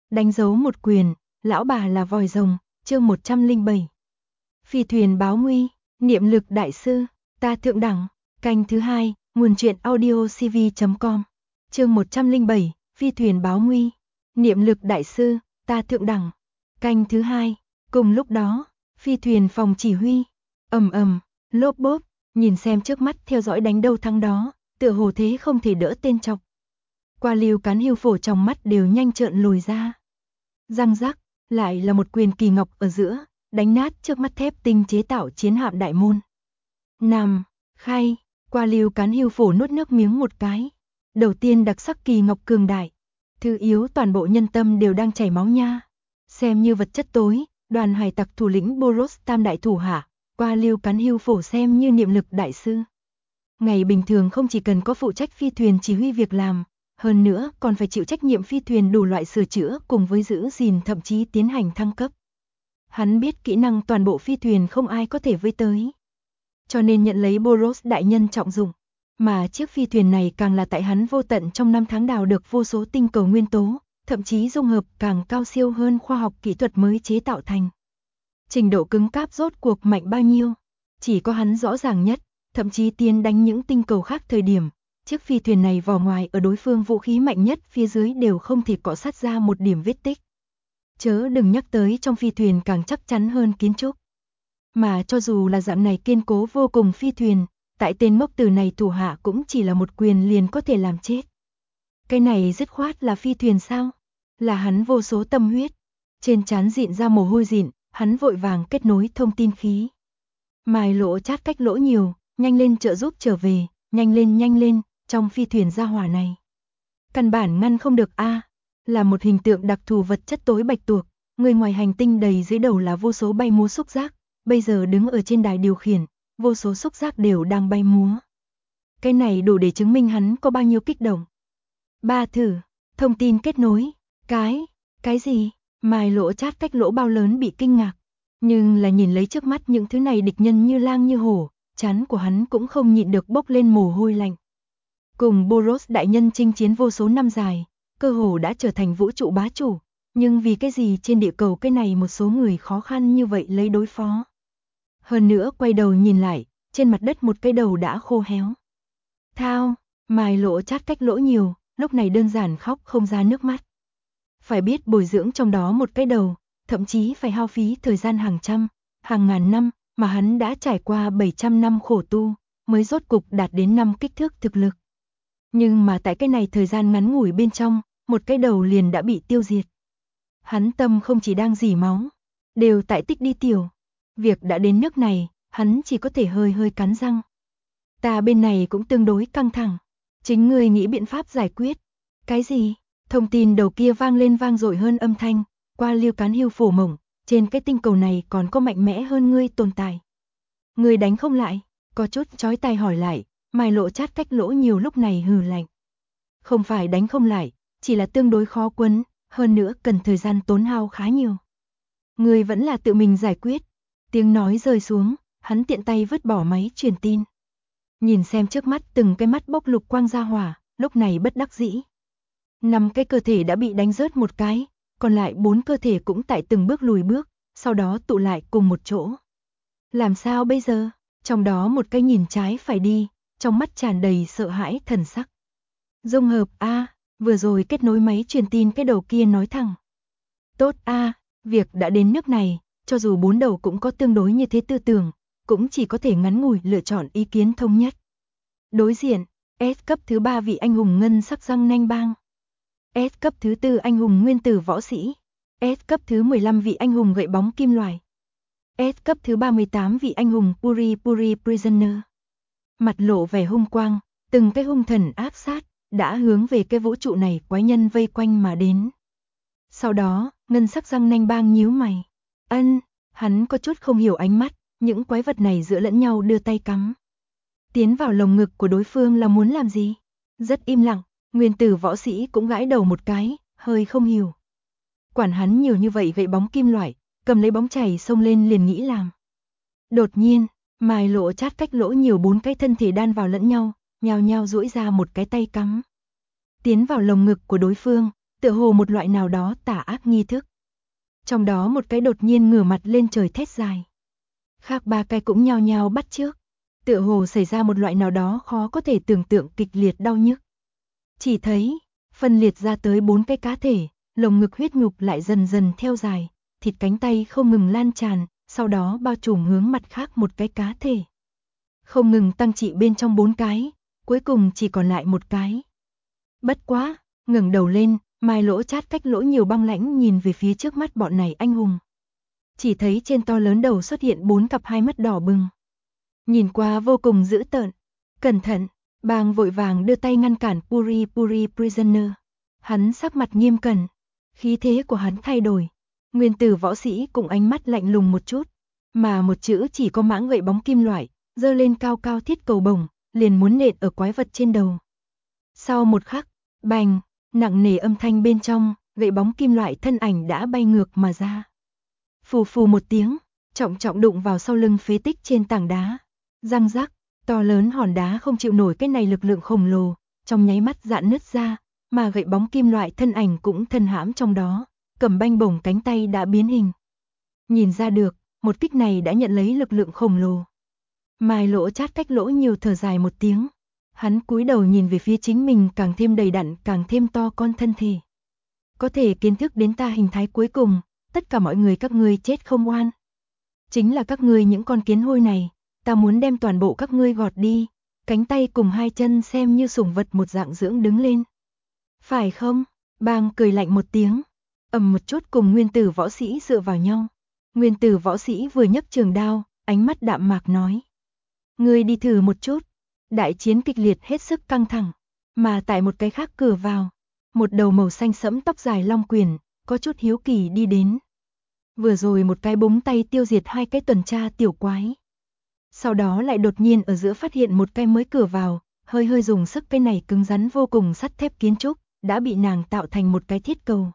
Đánh dấu một quyền, lão bà là vòi rồng, chương 107. Phi thuyền báo nguy, niệm lực đại sư, ta thượng đẳng, canh thứ 2, nguồn truyện audio cv.com. Chương 107, phi thuyền báo nguy, niệm lực đại sư, ta thượng đẳng, canh thứ 2. Cùng lúc đó, phi thuyền phòng chỉ huy, ầm ầm, lốp bốp, nhìn xem trước mắt theo dõi đánh đâu thắng đó, tựa hồ thế không thể đỡ tên chọc. Qua Lưu Cán Hưu phổ trong mắt đều nhanh trợn lồi ra. Răng rắc, lại là một quyền kỳ ngọc ở giữa, đánh nát trước mắt thép tinh chế tạo chiến hạm đại môn. Nằm, khay, Qua Lưu Cán Hưu phổ nuốt nước miếng một cái. Đầu tiên đặc sắc kỳ ngọc cường đại, thứ yếu toàn bộ nhân tâm đều đang chảy máu nha. Xem như vật chất tối, đoàn hải tặc thủ lĩnh Boros tam đại thủ hạ, Qua Lưu Cán Hưu phổ xem như niệm lực đại sư. Ngày bình thường không chỉ cần có phụ trách phi thuyền chỉ huy việc làm, hơn nữa còn phải chịu trách nhiệm phi thuyền đủ loại sửa chữa cùng với giữ gìn thậm chí tiến hành thăng cấp. Hắn biết kỹ năng toàn bộ phi thuyền không ai có thể với tới. Cho nên nhận lấy Boros đại nhân trọng dụng, mà chiếc phi thuyền này càng là tại hắn vô tận trong năm tháng đào được vô số tinh cầu nguyên tố, thậm chí dung hợp càng cao siêu hơn khoa học kỹ thuật mới chế tạo thành. Trình độ cứng cáp rốt cuộc mạnh bao nhiêu, chỉ có hắn rõ ràng nhất, thậm chí tiến đánh những tinh cầu khác thời điểm, chiếc phi thuyền này vỏ ngoài ở đối phương vũ khí mạnh nhất phía dưới đều không thể cọ sát ra một điểm vết tích. Chớ đừng nhắc tới trong phi thuyền càng chắc chắn hơn kiến trúc. Mà cho dù là dạng này kiên cố vô cùng phi thuyền, tại tên mốc từ này thủ hạ cũng chỉ là một quyền liền có thể làm chết. Cái này dứt khoát là phi thuyền sao? Là hắn vô số tâm huyết. Trên trán dịn ra mồ hôi dịn, hắn vội vàng kết nối thông tin khí. Mài lỗ chát cách lỗ nhiều, nhanh lên trợ giúp trở về, nhanh lên, trong phi thuyền gia hỏa này. Căn bản ngăn không được a, là một hình tượng đặc thù vật chất tối bạch tuộc, người ngoài hành tinh đầy dưới đầu là vô số bay múa xúc giác, bây giờ đứng ở trên đài điều khiển, vô số xúc giác đều đang bay múa. Cái này đủ để chứng minh hắn có bao nhiêu kích động. Ba thử, thông tin kết nối, cái gì? Mài lỗ chát cách lỗ bao lớn bị kinh ngạc, nhưng là nhìn lấy trước mắt những thứ này địch nhân như lang như hổ, trán của hắn cũng không nhịn được bốc lên mồ hôi lạnh. Cùng Boros đại nhân chinh chiến vô số năm dài, cơ hồ đã trở thành vũ trụ bá chủ, nhưng vì cái gì trên địa cầu cái này một số người khó khăn như vậy lấy đối phó. Hơn nữa quay đầu nhìn lại, trên mặt đất một cái đầu đã khô héo. Thao, mài lỗ chát cách lỗ nhiều, lúc này đơn giản khóc không ra nước mắt. Phải biết bồi dưỡng trong đó một cái đầu, thậm chí phải hao phí thời gian hàng trăm, hàng ngàn năm, mà hắn đã trải qua 700 năm khổ tu, mới rốt cục đạt đến 5 kích thước thực lực. Nhưng mà tại cái này thời gian ngắn ngủi bên trong, một cái đầu liền đã bị tiêu diệt. Hắn tâm không chỉ đang rỉ máu, đều tại tích đi tiểu. Việc đã đến nước này, hắn chỉ có thể hơi cắn răng. Ta bên này cũng tương đối căng thẳng. Chính ngươi nghĩ biện pháp giải quyết. Cái gì? Thông tin đầu kia vang lên vang dội hơn âm thanh. Qua Lưu Cán Hưu phổ mộng, trên cái tinh cầu này còn có mạnh mẽ hơn ngươi tồn tại. Ngươi đánh không lại? Có chút chói tai hỏi lại. Mài lỗ chát cách lỗ nhiều lúc này hừ lạnh. Không phải đánh không lại, chỉ là tương đối khó quấn, hơn nữa cần thời gian tốn hao khá nhiều. Ngươi vẫn là tự mình giải quyết. Tiếng nói rơi xuống, hắn tiện tay vứt bỏ máy truyền tin. Nhìn xem trước mắt từng cái mắt bốc lục quang ra hỏa, lúc này bất đắc dĩ. 5 cái cơ thể đã bị đánh rớt một cái, còn lại 4 cơ thể cũng tại từng bước lùi bước, sau đó tụ lại cùng một chỗ. Làm sao bây giờ? Trong đó một cái nhìn trái phải đi, trong mắt tràn đầy sợ hãi thần sắc. Dung hợp a, vừa rồi kết nối máy truyền tin cái đầu kia nói thẳng. Tốt a, việc đã đến nước này, cho dù 4 đầu cũng có tương đối như thế tư tưởng, cũng chỉ có thể ngắn ngủi lựa chọn ý kiến thống nhất. Đối diện, S cấp thứ 3 vị anh hùng ngân sắc răng nanh bang. S cấp thứ 4 anh hùng nguyên tử võ sĩ. S cấp thứ 15 vị anh hùng gậy bóng kim loại. S cấp thứ 38 vị anh hùng Puri Prisoner. Mặt lộ vẻ hung quang, từng cái hung thần áp sát, đã hướng về cái vũ trụ này quái nhân vây quanh mà đến. Sau đó, ngân sắc răng nanh bang nhíu mày. Hắn có chút không hiểu ánh mắt, những quái vật này giữa lẫn nhau đưa tay cắm. Tiến vào lồng ngực của đối phương là muốn làm gì? Rất im lặng, nguyên tử võ sĩ cũng gãi đầu một cái, hơi không hiểu. Quản hắn nhiều như vậy gậy bóng kim loại, cầm lấy bóng chày xông lên liền nghĩ làm. Đột nhiên, mài lỗ chát cách lỗ nhiều 4 cái thân thể đan vào lẫn nhau, nhao nhao duỗi ra một cái tay cắm. Tiến vào lồng ngực của đối phương, tựa hồ một loại nào đó tà ác nghi thức. Trong đó một cái đột nhiên ngửa mặt lên trời thét dài. Khác ba cái cũng nhao nhao bắt chước, tựa hồ xảy ra một loại nào đó khó có thể tưởng tượng kịch liệt đau nhức. Chỉ thấy, phân liệt ra tới 4 cái cá thể, lồng ngực huyết nhục lại dần dần theo dài, thịt cánh tay không ngừng lan tràn, sau đó bao trùm hướng mặt khác một cái cá thể. Không ngừng tăng trị bên trong 4 cái, cuối cùng chỉ còn lại một cái. Bất quá, ngẩng đầu lên, Mai Lỗ Chát cách lỗ nhiều băng lãnh nhìn về phía trước mắt bọn này anh hùng. Chỉ thấy trên to lớn đầu xuất hiện 4 cặp hai mắt đỏ bừng. Nhìn qua vô cùng dữ tợn. Cẩn thận, Bang vội vàng đưa tay ngăn cản Puri Puri Prisoner. Hắn sắc mặt nghiêm cẩn, khí thế của hắn thay đổi. Nguyên tử võ sĩ cùng ánh mắt lạnh lùng một chút, mà một chữ chỉ có mãng gậy bóng kim loại, giơ lên cao cao thiết cầu bổng, liền muốn nện ở quái vật trên đầu. Sau một khắc, bành, nặng nề âm thanh bên trong, gậy bóng kim loại thân ảnh đã bay ngược mà ra. Phù phù một tiếng, trọng trọng đụng vào sau lưng phế tích trên tảng đá. Răng rắc, to lớn hòn đá không chịu nổi cái này lực lượng khổng lồ, trong nháy mắt rạn nứt ra, mà gậy bóng kim loại thân ảnh cũng thân hãm trong đó, cầm banh bổng cánh tay đã biến hình. Nhìn ra được, một kích này đã nhận lấy lực lượng khổng lồ. Mai Lỗ Chát cách lỗ nhiều thở dài một tiếng. Hắn cúi đầu nhìn về phía chính mình càng thêm đầy đặn, càng thêm to con thân thể. Có thể kiến thức đến ta hình thái cuối cùng, tất cả mọi người các ngươi chết không oan. Chính là các ngươi những con kiến hôi này, ta muốn đem toàn bộ các ngươi gọt đi, cánh tay cùng hai chân xem như sủng vật một dạng dưỡng đứng lên. Phải không? Bang cười lạnh một tiếng, ầm một chút cùng nguyên tử võ sĩ dựa vào nhau. Nguyên tử võ sĩ vừa nhấc trường đao, ánh mắt đạm mạc nói. Ngươi đi thử một chút. Đại chiến kịch liệt hết sức căng thẳng, mà tại một cái khác cửa vào, một đầu màu xanh sẫm tóc dài long quyền, có chút hiếu kỳ đi đến. Vừa rồi một cái búng tay tiêu diệt hai cái tuần tra tiểu quái. Sau đó lại đột nhiên ở giữa phát hiện một cái mới cửa vào, hơi hơi dùng sức, cái này cứng rắn vô cùng sắt thép kiến trúc, đã bị nàng tạo thành một cái thiết cầu.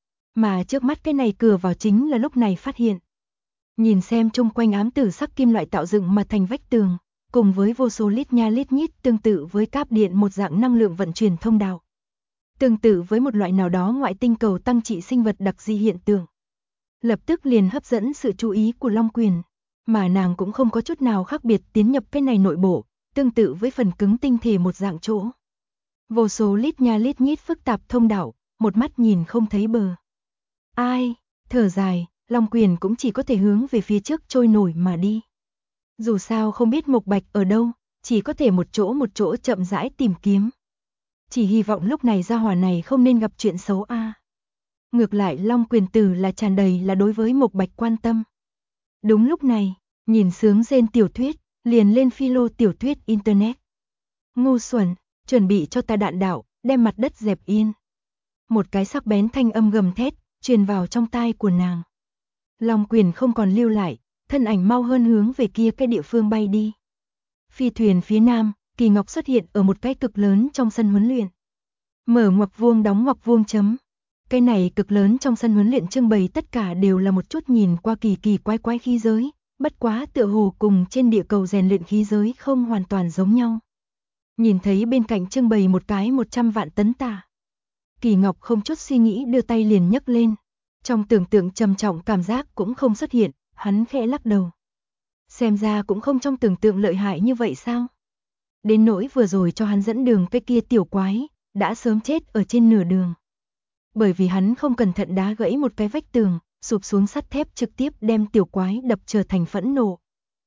Mà trước mắt cái này cửa vào chính là lúc này phát hiện. Nhìn xem chung quanh ám tử sắc kim loại tạo dựng mà thành vách tường, cùng với vô số lít nha lít nhít tương tự với cáp điện một dạng năng lượng vận chuyển thông đạo. Tương tự với một loại nào đó ngoại tinh cầu tăng trị sinh vật đặc dị hiện tượng. Lập tức liền hấp dẫn sự chú ý của Long Quyền, mà nàng cũng không có chút nào khác biệt tiến nhập cái này nội bộ, tương tự với phần cứng tinh thể một dạng chỗ. Vô số lít nha lít nhít phức tạp thông đạo, một mắt nhìn không thấy bờ. Ai, thở dài, Long Quyền cũng chỉ có thể hướng về phía trước trôi nổi mà đi. Dù sao không biết Mộc Bạch ở đâu, chỉ có thể một chỗ chậm rãi tìm kiếm. Chỉ hy vọng lúc này gia hỏa này không nên gặp chuyện xấu a. Ngược lại Long Quyền tử là tràn đầy là đối với Mộc Bạch quan tâm. Đúng lúc này, nhìn sướng rên tiểu thuyết, liền lên philo tiểu thuyết internet. Ngu xuẩn, chuẩn bị cho ta đạn đạo, đem mặt đất dẹp yên. Một cái sắc bén thanh âm gầm thét, truyền vào trong tai của nàng. Long Quyền không còn lưu lại, thân ảnh mau hơn hướng về kia cái địa phương bay đi. Phi thuyền phía nam, Kỳ Ngọc xuất hiện ở một cái cực lớn trong sân huấn luyện. Mở ngoặc vuông đóng ngoặc vuông chấm. Cái này cực lớn trong sân huấn luyện trưng bày tất cả đều là một chút nhìn qua kỳ kỳ quái quái khí giới, bất quá tựa hồ cùng trên địa cầu rèn luyện khí giới không hoàn toàn giống nhau. Nhìn thấy bên cạnh trưng bày một cái 100 vạn tấn tà. Kỳ Ngọc không chút suy nghĩ đưa tay liền nhấc lên. Trong tưởng tượng trầm trọng cảm giác cũng không xuất hiện, hắn khẽ lắc đầu. Xem ra cũng không trong tưởng tượng lợi hại như vậy sao? Đến nỗi vừa rồi cho hắn dẫn đường cái kia tiểu quái, đã sớm chết ở trên nửa đường. Bởi vì hắn không cẩn thận đá gãy một cái vách tường, sụp xuống sắt thép trực tiếp đem tiểu quái đập trở thành phẫn nộ.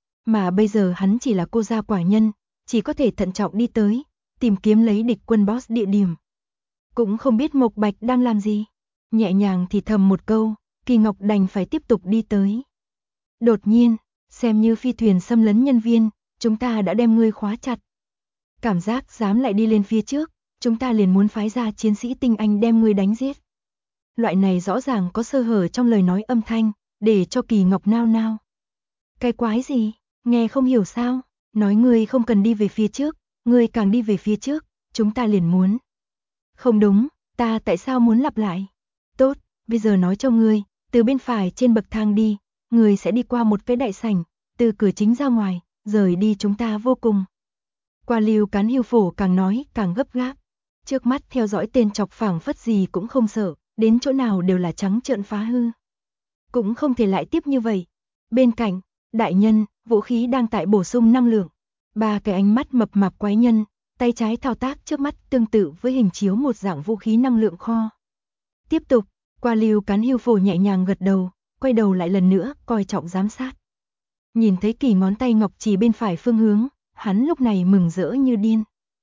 Mà bây giờ hắn chỉ là cô gia quả nhân, chỉ có thể thận trọng đi tới, tìm kiếm lấy địch quân boss địa điểm. Cũng không biết Mộc Bạch đang làm gì. Nhẹ nhàng thì thầm một câu, Kỳ Ngọc đành phải tiếp tục đi tới. Đột nhiên, xem như phi thuyền xâm lấn nhân viên, chúng ta đã đem ngươi khóa chặt. Cảm giác dám lại đi lên phía trước, chúng ta liền muốn phái ra chiến sĩ tinh anh đem ngươi đánh giết. Loại này rõ ràng có sơ hở trong lời nói âm thanh, để cho Kỳ Ngọc nao nao. Cái quái gì, nghe không hiểu sao, nói ngươi không cần đi về phía trước, ngươi càng đi về phía trước, chúng ta liền muốn. Không đúng, ta tại sao muốn lặp lại? Tốt, bây giờ nói cho ngươi, từ bên phải trên bậc thang đi, ngươi sẽ đi qua một cái đại sảnh, từ cửa chính ra ngoài, rời đi chúng ta vô cùng. Qua Lưu Cán Hưu Phổ càng nói càng gấp gáp. Trước mắt theo dõi tên chọc phảng phất gì cũng không sợ, đến chỗ nào đều là trắng trợn phá hư. Cũng không thể lại tiếp như vậy. Bên cạnh, đại nhân, vũ khí đang tại bổ sung năng lượng. Ba cái ánh mắt mập mạp quái nhân, tay trái thao tác trước mắt tương tự với hình chiếu một dạng vũ khí năng lượng kho. Tiếp tục, Qua Lưu Cán Hưu Phổ nhẹ nhàng gật đầu, quay đầu lại lần nữa, coi trọng giám sát. Nhìn thấy Kỳ ngón tay ngọc chỉ bên phải phương hướng, hắn lúc này mừng rỡ như điên.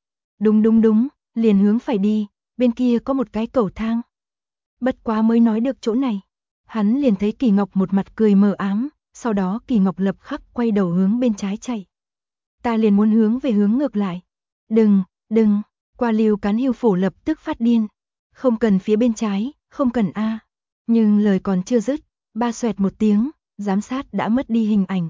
Đúng, liền hướng phải đi, bên kia có một cái cầu thang. Bất quá mới nói được chỗ này, hắn liền thấy Kỳ Ngọc một mặt cười mờ ám, sau đó Kỳ Ngọc lập khắc quay đầu hướng bên trái chạy. Ta liền muốn hướng về hướng ngược lại. Đừng, Qua Lưu Cán Hưu Phổ lập tức phát điên. Không cần phía bên trái, không cần a. Nhưng lời còn chưa dứt, ba xoẹt một tiếng, giám sát đã mất đi hình ảnh.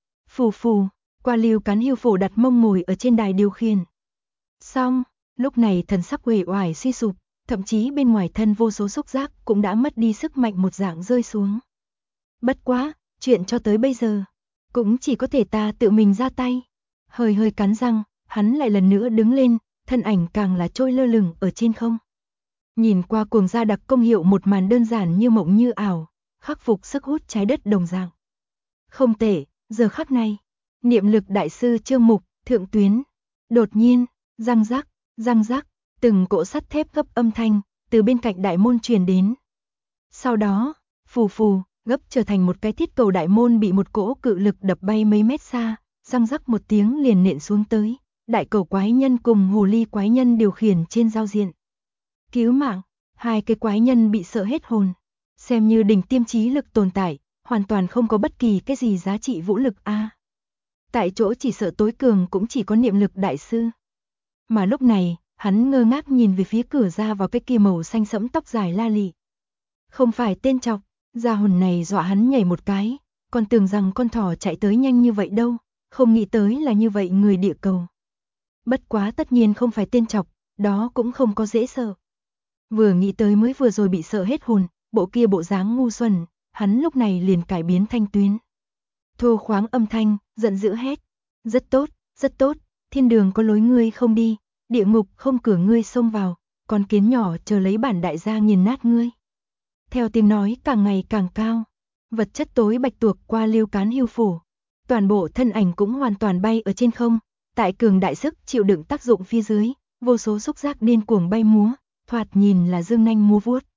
Phù, Qua Lưu Cán Hưu Phổ đặt mông ngồi ở trên đài điều khiển. Xong, lúc này thần sắc uể oải suy sụp, thậm chí bên ngoài thân vô số xúc giác cũng đã mất đi sức mạnh một dạng rơi xuống. Bất quá, chuyện cho tới bây giờ, cũng chỉ có thể ta tự mình ra tay. Hơi cắn răng, hắn lại lần nữa đứng lên, thân ảnh càng là trôi lơ lửng ở trên không. Nhìn qua cuồng gia đặc công hiệu một màn đơn giản như mộng như ảo, khắc phục sức hút trái đất đồng dạng. Không tệ, giờ khắc này, niệm lực đại sư Trương Mục, thượng tuyến. Đột nhiên, răng rắc, từng cỗ sắt thép gấp âm thanh, từ bên cạnh đại môn truyền đến. Sau đó, phù, gấp trở thành một cái thiết cầu đại môn bị một cỗ cự lực đập bay mấy mét xa, răng rắc một tiếng liền nện xuống tới. Đại cầu quái nhân cùng hồ ly quái nhân điều khiển trên giao diện. Cứu mạng, hai cái quái nhân bị sợ hết hồn. Xem như đỉnh tiêm trí lực tồn tại, hoàn toàn không có bất kỳ cái gì giá trị vũ lực a. Tại chỗ chỉ sợ tối cường cũng chỉ có niệm lực đại sư. Mà lúc này, hắn ngơ ngác nhìn về phía cửa ra vào cái kia màu xanh sẫm tóc dài la lị. Không phải tên chọc, gia hồn này dọa hắn nhảy một cái, còn tưởng rằng con thỏ chạy tới nhanh như vậy đâu, không nghĩ tới là như vậy người địa cầu. Bất quá tất nhiên không phải tên chọc, đó cũng không có dễ sợ. Vừa nghĩ tới mới vừa rồi bị sợ hết hồn, bộ kia bộ dáng ngu xuẩn, hắn lúc này liền cải biến thanh tuyến. Thô khoáng âm thanh, giận dữ hét. Rất tốt, thiên đường có lối ngươi không đi, địa ngục không cửa ngươi xông vào, con kiến nhỏ chờ lấy bản đại gia nghiền nát ngươi. Theo tiếng nói càng ngày càng cao, vật chất tối bạch tuộc Qua Lưu Cán Hưu Phổ. Toàn bộ thân ảnh cũng hoàn toàn bay ở trên không, tại cường đại sức chịu đựng tác dụng phía dưới, vô số xúc giác điên cuồng bay múa, thoạt nhìn là dương nanh múa vuốt.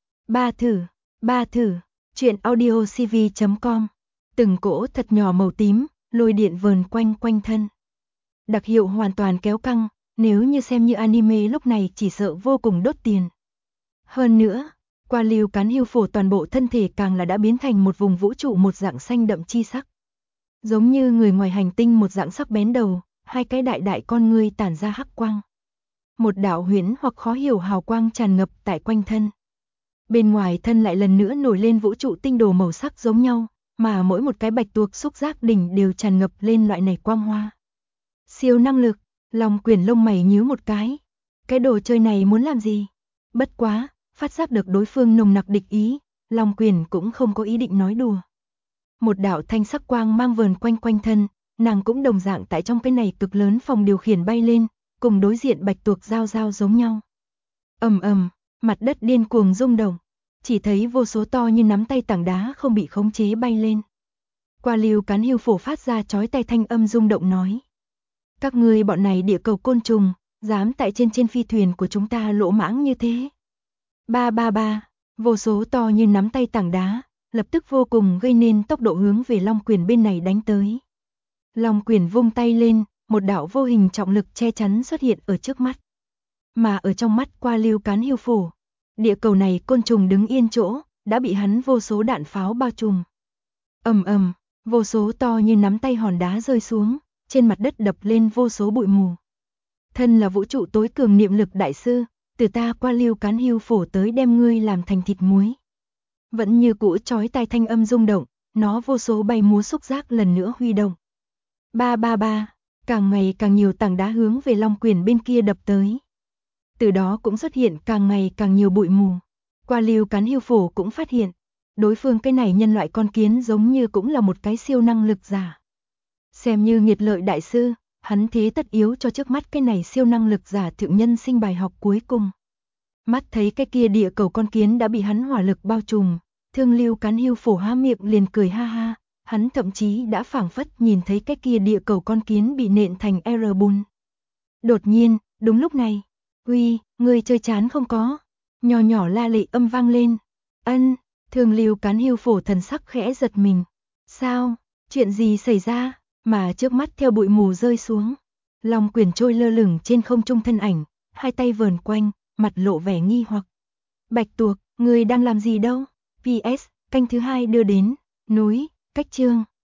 Ba thử, chuyện audiocv.com. Từng cỗ thật nhỏ màu tím, lôi điện vờn quanh thân. Đặc hiệu hoàn toàn kéo căng, nếu như xem như anime lúc này chỉ sợ vô cùng đốt tiền. Hơn nữa, Qua Lưu Cán Hưu Phổ toàn bộ thân thể càng là đã biến thành một vùng vũ trụ một dạng xanh đậm chi sắc. Giống như người ngoài hành tinh một dạng sắc bén đầu, hai cái đại con ngươi tản ra hắc quang. Một đạo huyễn hoặc khó hiểu hào quang tràn ngập tại quanh thân. Bên ngoài thân lại lần nữa nổi lên vũ trụ tinh đồ màu sắc giống nhau, mà mỗi một cái bạch tuộc xúc giác đỉnh đều tràn ngập lên loại này quang hoa. Siêu năng lực, Long Quyển lông mày nhíu một cái. Cái đồ chơi này muốn làm gì? Bất quá, phát giác được đối phương nồng nặc địch ý, Long Quyển cũng không có ý định nói đùa. Một đạo thanh sắc quang mang vờn quanh thân, nàng cũng đồng dạng tại trong cái này cực lớn phòng điều khiển bay lên, cùng đối diện bạch tuộc giao giống nhau. Ầm, mặt đất điên cuồng rung động, chỉ thấy vô số to như nắm tay tảng đá không bị khống chế bay lên. Qua Lưu Cán Hưu Phổ phát ra chói tai thanh âm rung động nói: các ngươi bọn này địa cầu côn trùng, dám tại trên phi thuyền của chúng ta lỗ mãng như thế. Ba, vô số to như nắm tay tảng đá, lập tức vô cùng gây nên tốc độ hướng về Long Quyển bên này đánh tới. Long Quyển vung tay lên, một đạo vô hình trọng lực che chắn xuất hiện ở trước mắt. Mà ở trong mắt Qua Lưu Cán Hưu Phổ, địa cầu này côn trùng đứng yên chỗ, đã bị hắn vô số đạn pháo bao trùm. Ầm, vô số to như nắm tay hòn đá rơi xuống, trên mặt đất đập lên vô số bụi mù. Thân là vũ trụ tối cường niệm lực đại sư, từ ta Qua Lưu Cán Hưu Phổ tới đem ngươi làm thành thịt muối. Vẫn như cũ chói tai thanh âm rung động, nó vô số bay múa xúc giác lần nữa huy động. Ba, càng ngày càng nhiều tảng đá hướng về Long Quyển bên kia đập tới. Từ đó cũng xuất hiện càng ngày càng nhiều bụi mù. Qua Lưu Cán Hưu Phổ cũng phát hiện, đối phương cái này nhân loại con kiến giống như cũng là một cái siêu năng lực giả. Xem như nghiệt lợi đại sư, Hắn thế tất yếu cho trước mắt cái này siêu năng lực giả thượng nhân sinh bài học cuối cùng. Mắt thấy cái kia địa cầu con kiến đã bị hắn hỏa lực bao trùm, Thương Lưu Cán Hưu Phổ há miệng liền cười ha ha, hắn thậm chí đã phảng phất nhìn thấy cái kia địa cầu con kiến bị nện thành R-bun. Đột nhiên, đúng lúc này, "Uy, ngươi chơi chán không có?" Nhỏ nhỏ la lị âm vang lên. "Ân." Thương Lưu Cán Hưu Phổ thần sắc khẽ giật mình. "Sao? Chuyện gì xảy ra?" Mà trước mắt theo bụi mù rơi xuống, Long Quyển trôi lơ lửng trên không trung thân ảnh, hai tay vờn quanh, mặt lộ vẻ nghi hoặc. "Bạch tuộc, ngươi đang làm gì đâu?" PS, canh thứ 2 đưa đến, núi, cách chương.